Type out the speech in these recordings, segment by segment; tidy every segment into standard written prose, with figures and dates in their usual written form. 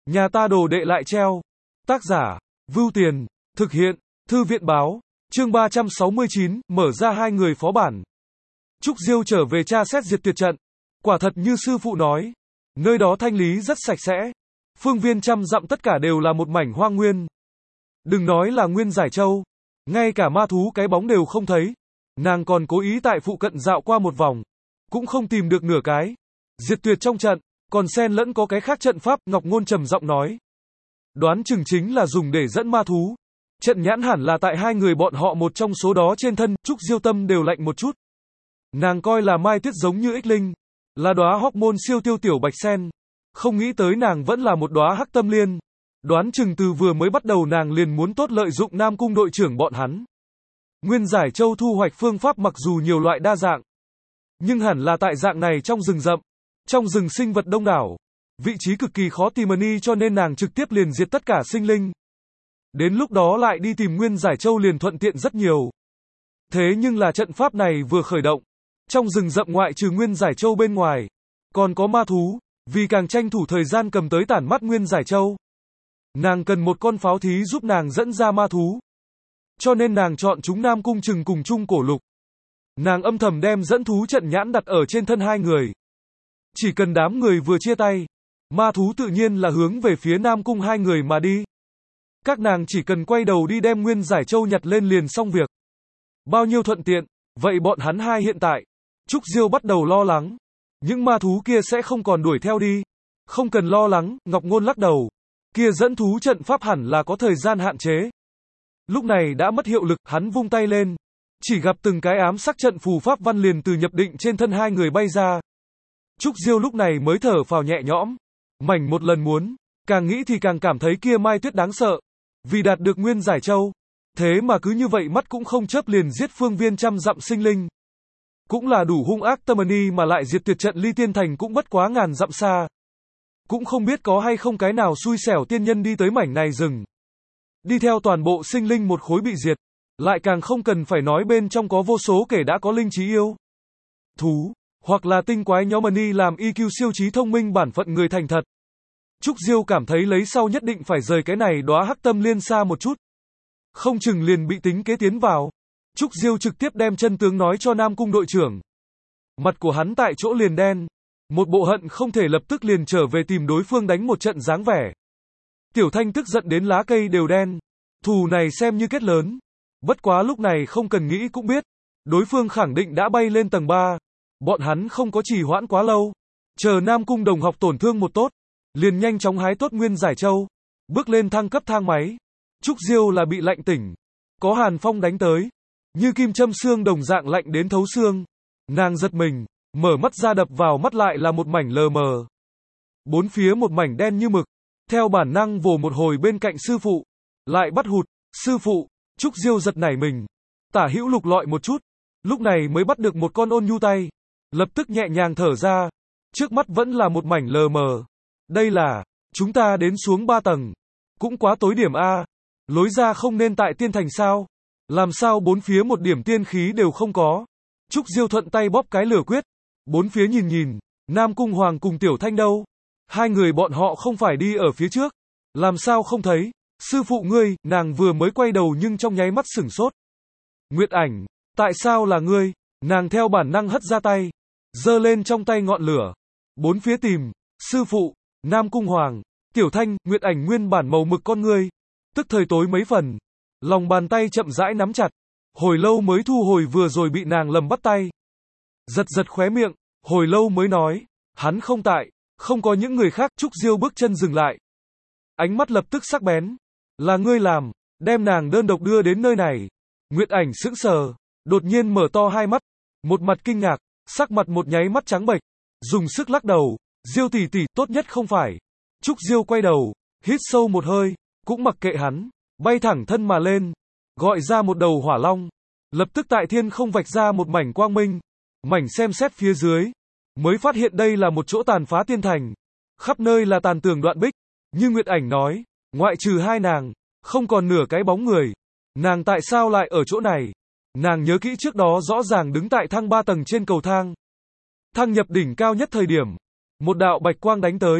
Nhà ta đồ đệ lại treo. Tác giả, Vưu Tiền, thực hiện, Thư viện báo, chương 369, mở ra hai người phó bản. Trúc Diêu trở về tra xét diệt tuyệt trận. Quả thật như sư phụ nói, nơi đó thanh lý rất sạch sẽ. Phương viên trăm dặm tất cả đều là một mảnh hoang nguyên. Đừng nói là Nguyên Giải Châu, ngay cả ma thú cái bóng đều không thấy. Nàng còn cố ý tại phụ cận dạo qua một vòng, cũng không tìm được nửa cái. Diệt tuyệt trong trận, còn xen lẫn có cái khác trận pháp, Ngọc Ngôn trầm giọng nói. Đoán chừng chính là dùng để dẫn ma thú. Trận nhãn hẳn là tại hai người bọn họ một trong số đó trên thân. Trúc Diêu tâm đều lạnh một chút. Nàng coi là Mai Tuyết giống như ích linh, là đóa hóc môn siêu tiêu tiểu bạch sen, không nghĩ tới nàng vẫn là một đóa hắc tâm liên. Đoán chừng từ vừa mới bắt đầu nàng liền muốn tốt lợi dụng Nam Cung đội trưởng bọn hắn. Nguyên Giải Châu thu hoạch phương pháp mặc dù nhiều loại đa dạng, nhưng hẳn là tại dạng này trong rừng rậm, trong rừng sinh vật đông đảo, vị trí cực kỳ khó tìm cho nên nàng trực tiếp liền diệt tất cả sinh linh. Đến lúc đó lại đi tìm Nguyên Giải Châu liền thuận tiện rất nhiều. Thế nhưng là trận pháp này vừa khởi động, trong rừng rậm ngoại trừ Nguyên Giải Châu bên ngoài, còn có ma thú, vì càng tranh thủ thời gian cầm tới tản mắt Nguyên Giải Châu. Nàng cần một con pháo thí giúp nàng dẫn ra ma thú. Cho nên nàng chọn chúng Nam Cung Trừng cùng Trung Cổ Lục. Nàng âm thầm đem dẫn thú trận nhãn đặt ở trên thân hai người. Chỉ cần đám người vừa chia tay, ma thú tự nhiên là hướng về phía Nam Cung hai người mà đi. Các nàng chỉ cần quay đầu đi đem Nguyên Giải Châu nhặt lên liền xong việc. Bao nhiêu thuận tiện, vậy bọn hắn hai hiện tại. Trúc Diêu bắt đầu lo lắng. Những ma thú kia sẽ không còn đuổi theo đi. Không cần lo lắng, Ngọc Ngôn lắc đầu. Kia dẫn thú trận pháp hẳn là có thời gian hạn chế. Lúc này đã mất hiệu lực, hắn vung tay lên. Chỉ gặp từng cái ám sắc trận phù pháp văn liền từ nhập định trên thân hai người bay ra. Trúc Diêu lúc này mới thở phào nhẹ nhõm. Mảnh một lần muốn, càng nghĩ thì càng cảm thấy kia Mai Tuyết đáng sợ. Vì đạt được Nguyên Giải Châu, thế mà cứ như vậy mắt cũng không chớp liền giết phương viên trăm dặm sinh linh. Cũng là đủ hung ác tâm mà lại diệt tuyệt trận Ly Tiên Thành cũng bất quá ngàn dặm xa. Cũng không biết có hay không cái nào xui xẻo tiên nhân đi tới mảnh này rừng. Đi theo toàn bộ sinh linh một khối bị diệt. Lại càng không cần phải nói bên trong có vô số kẻ đã có linh trí yêu thú, hoặc là tinh quái nhóm làm EQ siêu trí thông minh bản phận người thành thật. Trúc Diêu cảm thấy lấy sau nhất định phải rời cái này đóa hắc tâm liên xa một chút. Không chừng liền bị tính kế tiến vào. Trúc Diêu trực tiếp đem chân tướng nói cho Nam Cung đội trưởng. Mặt của hắn tại chỗ liền đen. Một bộ hận không thể lập tức liền trở về tìm đối phương đánh một trận dáng vẻ. Tiểu Thanh tức giận đến lá cây đều đen. Thù này xem như kết lớn. Bất quá lúc này không cần nghĩ cũng biết. Đối phương khẳng định đã bay lên tầng 3. Bọn hắn không có trì hoãn quá lâu. Chờ Nam Cung đồng học tổn thương một tốt. Liền nhanh chóng hái tốt Nguyên Giải Châu. Bước lên thăng cấp thang máy. Trúc Diêu là bị lạnh tỉnh. Có hàn phong đánh tới. Như kim châm xương đồng dạng lạnh đến thấu xương. Nàng giật mình. Mở mắt ra đập vào mắt lại là một mảnh lờ mờ. Bốn phía một mảnh đen như mực. Theo bản năng vồ một hồi bên cạnh sư phụ. Lại bắt hụt. Sư phụ. Trúc Diêu giật nảy mình. Tả hữu lục lọi một chút. Lúc này mới bắt được một con ôn nhu tay. Lập tức nhẹ nhàng thở ra. Trước mắt vẫn là một mảnh lờ mờ. Đây là, chúng ta đến xuống 3 tầng. Cũng quá tối điểm a. Lối ra không nên tại tiên thành sao? Làm sao bốn phía một điểm tiên khí đều không có? Trúc Diêu thuận tay bóp cái lửa quyết. Bốn phía nhìn nhìn, Nam Cung Hoàng cùng Tiểu Thanh đâu? Hai người bọn họ không phải đi ở phía trước. Làm sao không thấy? Sư phụ ngươi, nàng vừa mới quay đầu nhưng trong nháy mắt sửng sốt. Nguyệt Ảnh, tại sao là ngươi? Nàng theo bản năng hất ra tay. Giơ lên trong tay ngọn lửa. Bốn phía tìm, sư phụ, Nam Cung Hoàng, Tiểu Thanh, Nguyệt Ảnh nguyên bản màu mực con ngươi. Tức thời tối mấy phần. Lòng bàn tay chậm rãi nắm chặt. Hồi lâu mới thu hồi vừa rồi bị nàng lầm bắt tay. Giật giật khóe miệng. Hồi lâu mới nói. Hắn không tại. Không có những người khác. Trúc Diêu bước chân dừng lại. Ánh mắt lập tức sắc bén. Là ngươi làm. Đem nàng đơn độc đưa đến nơi này. Nguyệt Ảnh sững sờ. Đột nhiên mở to hai mắt. Một mặt kinh ngạc. Sắc mặt một nháy mắt trắng bệch. Dùng sức lắc đầu. Diêu tỷ tỷ tốt nhất không phải. Trúc Diêu quay đầu. Hít sâu một hơi. Cũng mặc kệ hắn. Bay thẳng thân mà lên. Gọi ra một đầu hỏa long. Lập tức tại thiên không vạch ra một mảnh quang minh. Mảnh xem xét phía dưới. Mới phát hiện đây là một chỗ tàn phá tiên thành. Khắp nơi là tàn tường đoạn bích. Như Nguyệt Ảnh nói. Ngoại trừ hai nàng. Không còn nửa cái bóng người. Nàng tại sao lại ở chỗ này? Nàng nhớ kỹ trước đó rõ ràng đứng tại thang 3 tầng trên cầu thang. Thang nhập đỉnh cao nhất thời điểm. Một đạo bạch quang đánh tới.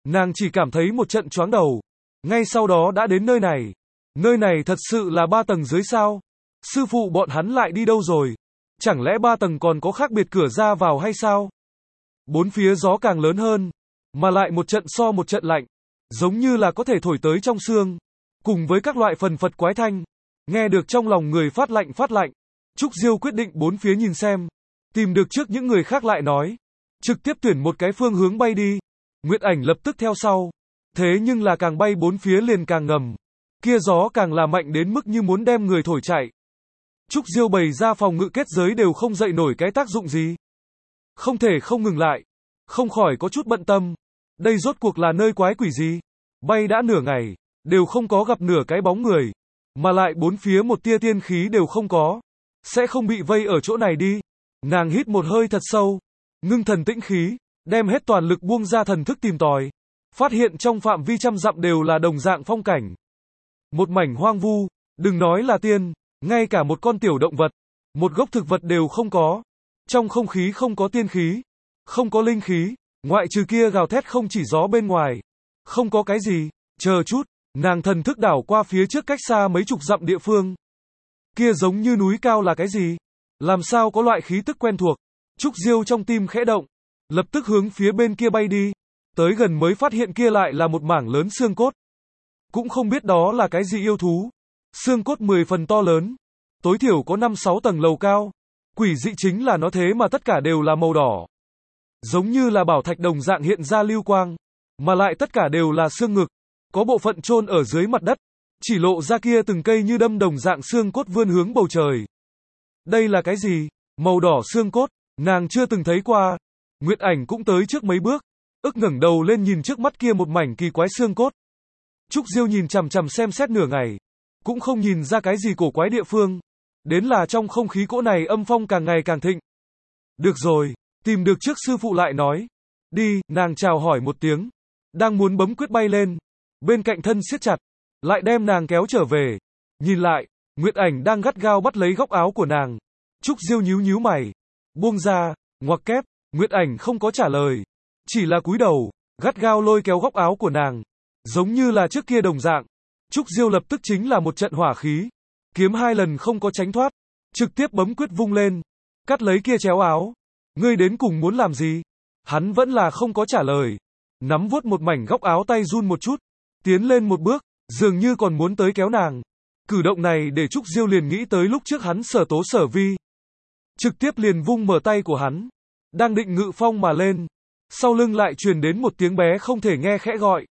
Nàng chỉ cảm thấy một trận choáng đầu. Ngay sau đó đã đến nơi này. Nơi này thật sự là 3 tầng dưới sao? Sư phụ bọn hắn lại đi đâu rồi? Chẳng lẽ 3 tầng còn có khác biệt cửa ra vào hay sao? Bốn phía gió càng lớn hơn, mà lại một trận so một trận lạnh, giống như là có thể thổi tới trong xương, cùng với các loại phần phật quái thanh, nghe được trong lòng người phát lạnh phát lạnh. Trúc Diêu quyết định bốn phía nhìn xem, tìm được trước những người khác lại nói, trực tiếp tuyển một cái phương hướng bay đi. Nguyệt Ảnh lập tức theo sau, thế nhưng là càng bay bốn phía liền càng ngầm, kia gió càng là mạnh đến mức như muốn đem người thổi chạy. Trúc Diêu bày ra phòng ngự kết giới đều không dậy nổi cái tác dụng gì. Không thể không ngừng lại, không khỏi có chút bận tâm. Đây rốt cuộc là nơi quái quỷ gì? Bay đã nửa ngày, đều không có gặp nửa cái bóng người, mà lại bốn phía một tia tiên khí đều không có. Sẽ không bị vây ở chỗ này đi. Nàng hít một hơi thật sâu, ngưng thần tĩnh khí, đem hết toàn lực buông ra thần thức tìm tòi. Phát hiện trong phạm vi trăm dặm đều là đồng dạng phong cảnh. Một mảnh hoang vu, đừng nói là tiên, ngay cả một con tiểu động vật, một gốc thực vật đều không có. Trong không khí không có tiên khí, không có linh khí, ngoại trừ kia gào thét không chỉ gió bên ngoài. Không có cái gì, chờ chút, nàng thần thức đảo qua phía trước cách xa mấy chục dặm địa phương. Kia giống như núi cao là cái gì? Làm sao có loại khí tức quen thuộc? Trúc Diêu trong tim khẽ động, lập tức hướng phía bên kia bay đi. Tới gần mới phát hiện kia lại là một mảng lớn xương cốt. Cũng không biết đó là cái gì yêu thú. Xương cốt 10 phần to lớn, tối thiểu có 5-6 tầng lầu cao. Quỷ dị chính là nó thế mà tất cả đều là màu đỏ. Giống như là bảo thạch đồng dạng hiện ra lưu quang, mà lại tất cả đều là xương ngực, có bộ phận chôn ở dưới mặt đất, chỉ lộ ra kia từng cây như đâm đồng dạng xương cốt vươn hướng bầu trời. Đây là cái gì? Màu đỏ xương cốt, nàng chưa từng thấy qua. Nguyệt Ảnh cũng tới trước mấy bước, ức ngẩng đầu lên nhìn trước mắt kia một mảnh kỳ quái xương cốt. Trúc Diêu nhìn chằm chằm xem xét nửa ngày, cũng không nhìn ra cái gì cổ quái địa phương. Đến là trong không khí cỗ này âm phong càng ngày càng thịnh. Được rồi, tìm được trước sư phụ lại nói. Đi, nàng chào hỏi một tiếng, đang muốn bấm quyết bay lên, bên cạnh thân siết chặt, lại đem nàng kéo trở về. Nhìn lại, Nguyệt Ảnh đang gắt gao bắt lấy góc áo của nàng. Trúc Diêu nhíu nhíu mày, buông ra, ngoặc kép. Nguyệt Ảnh không có trả lời, chỉ là cúi đầu, gắt gao lôi kéo góc áo của nàng, giống như là trước kia đồng dạng. Trúc Diêu lập tức chính là một trận hỏa khí, kiếm 2 lần không có tránh thoát, trực tiếp bấm quyết vung lên, cắt lấy kia chéo áo. Ngươi đến cùng muốn làm gì? Hắn vẫn là không có trả lời, nắm vuốt một mảnh góc áo tay run một chút, tiến lên một bước, dường như còn muốn tới kéo nàng. Cử động này để Trúc Diêu liền nghĩ tới lúc trước hắn Sở Tố Sở Vi, trực tiếp liền vung mở tay của hắn, đang định ngự phong mà lên, sau lưng lại truyền đến một tiếng bé không thể nghe khẽ gọi.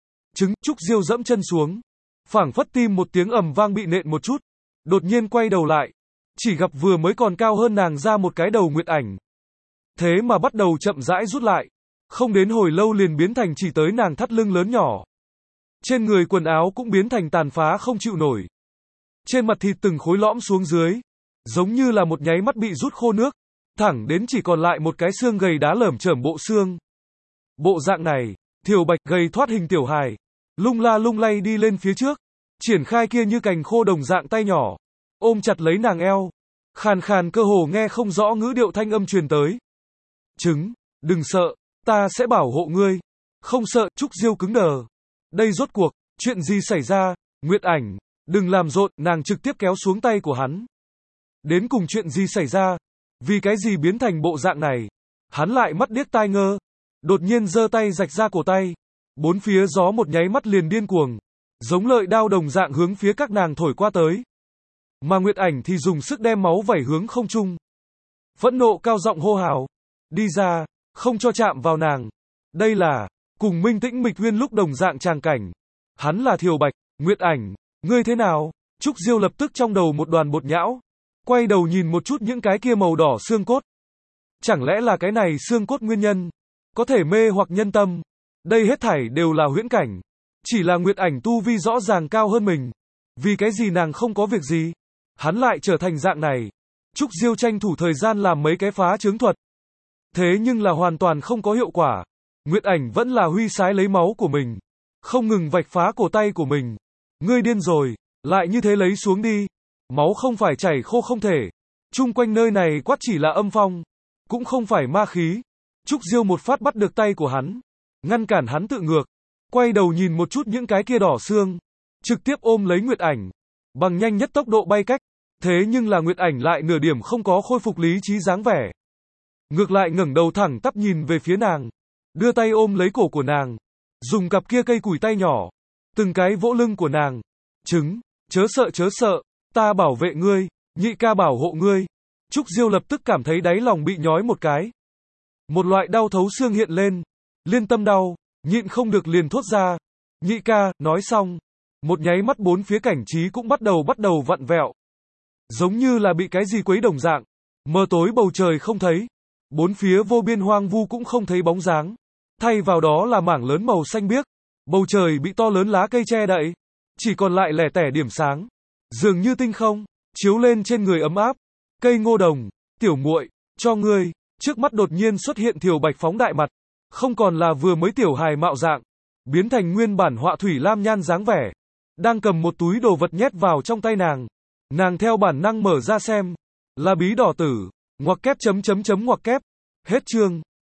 Trúc Diêu dẫm chân xuống, phảng phất tim một tiếng ầm vang bị nện một chút, đột nhiên quay đầu lại, chỉ gặp vừa mới còn cao hơn nàng ra một cái đầu Nguyệt Ảnh. Thế mà bắt đầu chậm rãi rút lại, không đến hồi lâu liền biến thành chỉ tới nàng thắt lưng lớn nhỏ. Trên người quần áo cũng biến thành tàn phá không chịu nổi. Trên mặt thịt từng khối lõm xuống dưới, giống như là một nháy mắt bị rút khô nước, thẳng đến chỉ còn lại một cái xương gầy đá lởm chởm bộ xương. Bộ dạng này, Thiều Bạch gầy thoát hình tiểu hài, lung la lung lay đi lên phía trước, triển khai kia như cành khô đồng dạng tay nhỏ, ôm chặt lấy nàng eo, khàn khàn cơ hồ nghe không rõ ngữ điệu thanh âm truyền tới. Đừng sợ, ta sẽ bảo hộ ngươi. Không sợ. Trúc Diêu cứng đờ. Đây rốt cuộc, chuyện gì xảy ra? Nguyệt Ảnh, đừng làm rộn. Nàng trực tiếp kéo xuống tay của hắn. Đến cùng chuyện gì xảy ra? Vì cái gì biến thành bộ dạng này? Hắn lại mắt điếc tai ngơ, đột nhiên giơ tay rạch ra cổ tay. Bốn phía gió một nháy mắt liền điên cuồng, giống lợi đao đồng dạng hướng phía các nàng thổi qua tới. Mà Nguyệt Ảnh thì dùng sức đem máu vẩy hướng không trung. Phẫn nộ cao giọng hô hào, đi ra, không cho chạm vào nàng. Đây là cùng Minh Tĩnh Mịch Uyên lúc đồng dạng tràng cảnh. Hắn là Thiều Bạch. Nguyệt Ảnh, ngươi thế nào? Trúc Diêu lập tức trong đầu một đoàn bột nhão, quay đầu nhìn một chút những cái kia màu đỏ xương cốt. Chẳng lẽ là cái này xương cốt nguyên nhân có thể mê hoặc nhân tâm? Đây hết thảy đều là huyễn cảnh. Chỉ là Nguyệt Ảnh tu vi rõ ràng cao hơn mình. Vì cái gì nàng không có việc gì, hắn lại trở thành dạng này? Trúc Diêu tranh thủ thời gian làm mấy cái phá chướng thuật. Thế nhưng là hoàn toàn không có hiệu quả. Nguyệt Ảnh vẫn là huy sái lấy máu của mình, không ngừng vạch phá cổ tay của mình. Ngươi điên rồi, lại như thế lấy xuống đi. Máu không phải chảy khô không thể. Chung quanh nơi này quát chỉ là âm phong, cũng không phải ma khí. Trúc Diêu một phát bắt được tay của hắn, ngăn cản hắn tự ngược. Quay đầu nhìn một chút những cái kia đỏ xương, trực tiếp ôm lấy Nguyệt Ảnh, bằng nhanh nhất tốc độ bay cách. Thế nhưng là Nguyệt Ảnh lại nửa điểm không có khôi phục lý trí dáng vẻ. Ngược lại ngẩng đầu thẳng tắp nhìn về phía nàng, đưa tay ôm lấy cổ của nàng, dùng cặp kia cây củi tay nhỏ, từng cái vỗ lưng của nàng. Trứng, chớ sợ, ta bảo vệ ngươi, nhị ca bảo hộ ngươi. Trúc Diêu lập tức cảm thấy đáy lòng bị nhói một cái. Một loại đau thấu xương hiện lên, liên tâm đau, nhịn không được liền thốt ra. Nhị ca, nói xong. Một nháy mắt bốn phía cảnh trí cũng bắt đầu vặn vẹo. Giống như là bị cái gì quấy đồng dạng. Mờ tối bầu trời không thấy. Bốn phía vô biên hoang vu cũng không thấy bóng dáng. Thay vào đó là mảng lớn màu xanh biếc. Bầu trời bị to lớn lá cây che đậy. Chỉ còn lại lẻ tẻ điểm sáng. Dường như tinh không, chiếu lên trên người ấm áp. Cây ngô đồng, tiểu muội, cho ngươi. Trước mắt đột nhiên xuất hiện Thiều Bạch phóng đại mặt. Không còn là vừa mới tiểu hài mạo dạng. Biến thành nguyên bản họa thủy lam nhan dáng vẻ. Đang cầm một túi đồ vật nhét vào trong tay nàng. Nàng theo bản năng mở ra xem. Là bí đỏ tử. Ngoặc kép chấm chấm chấm ngoặc kép. Hết chương.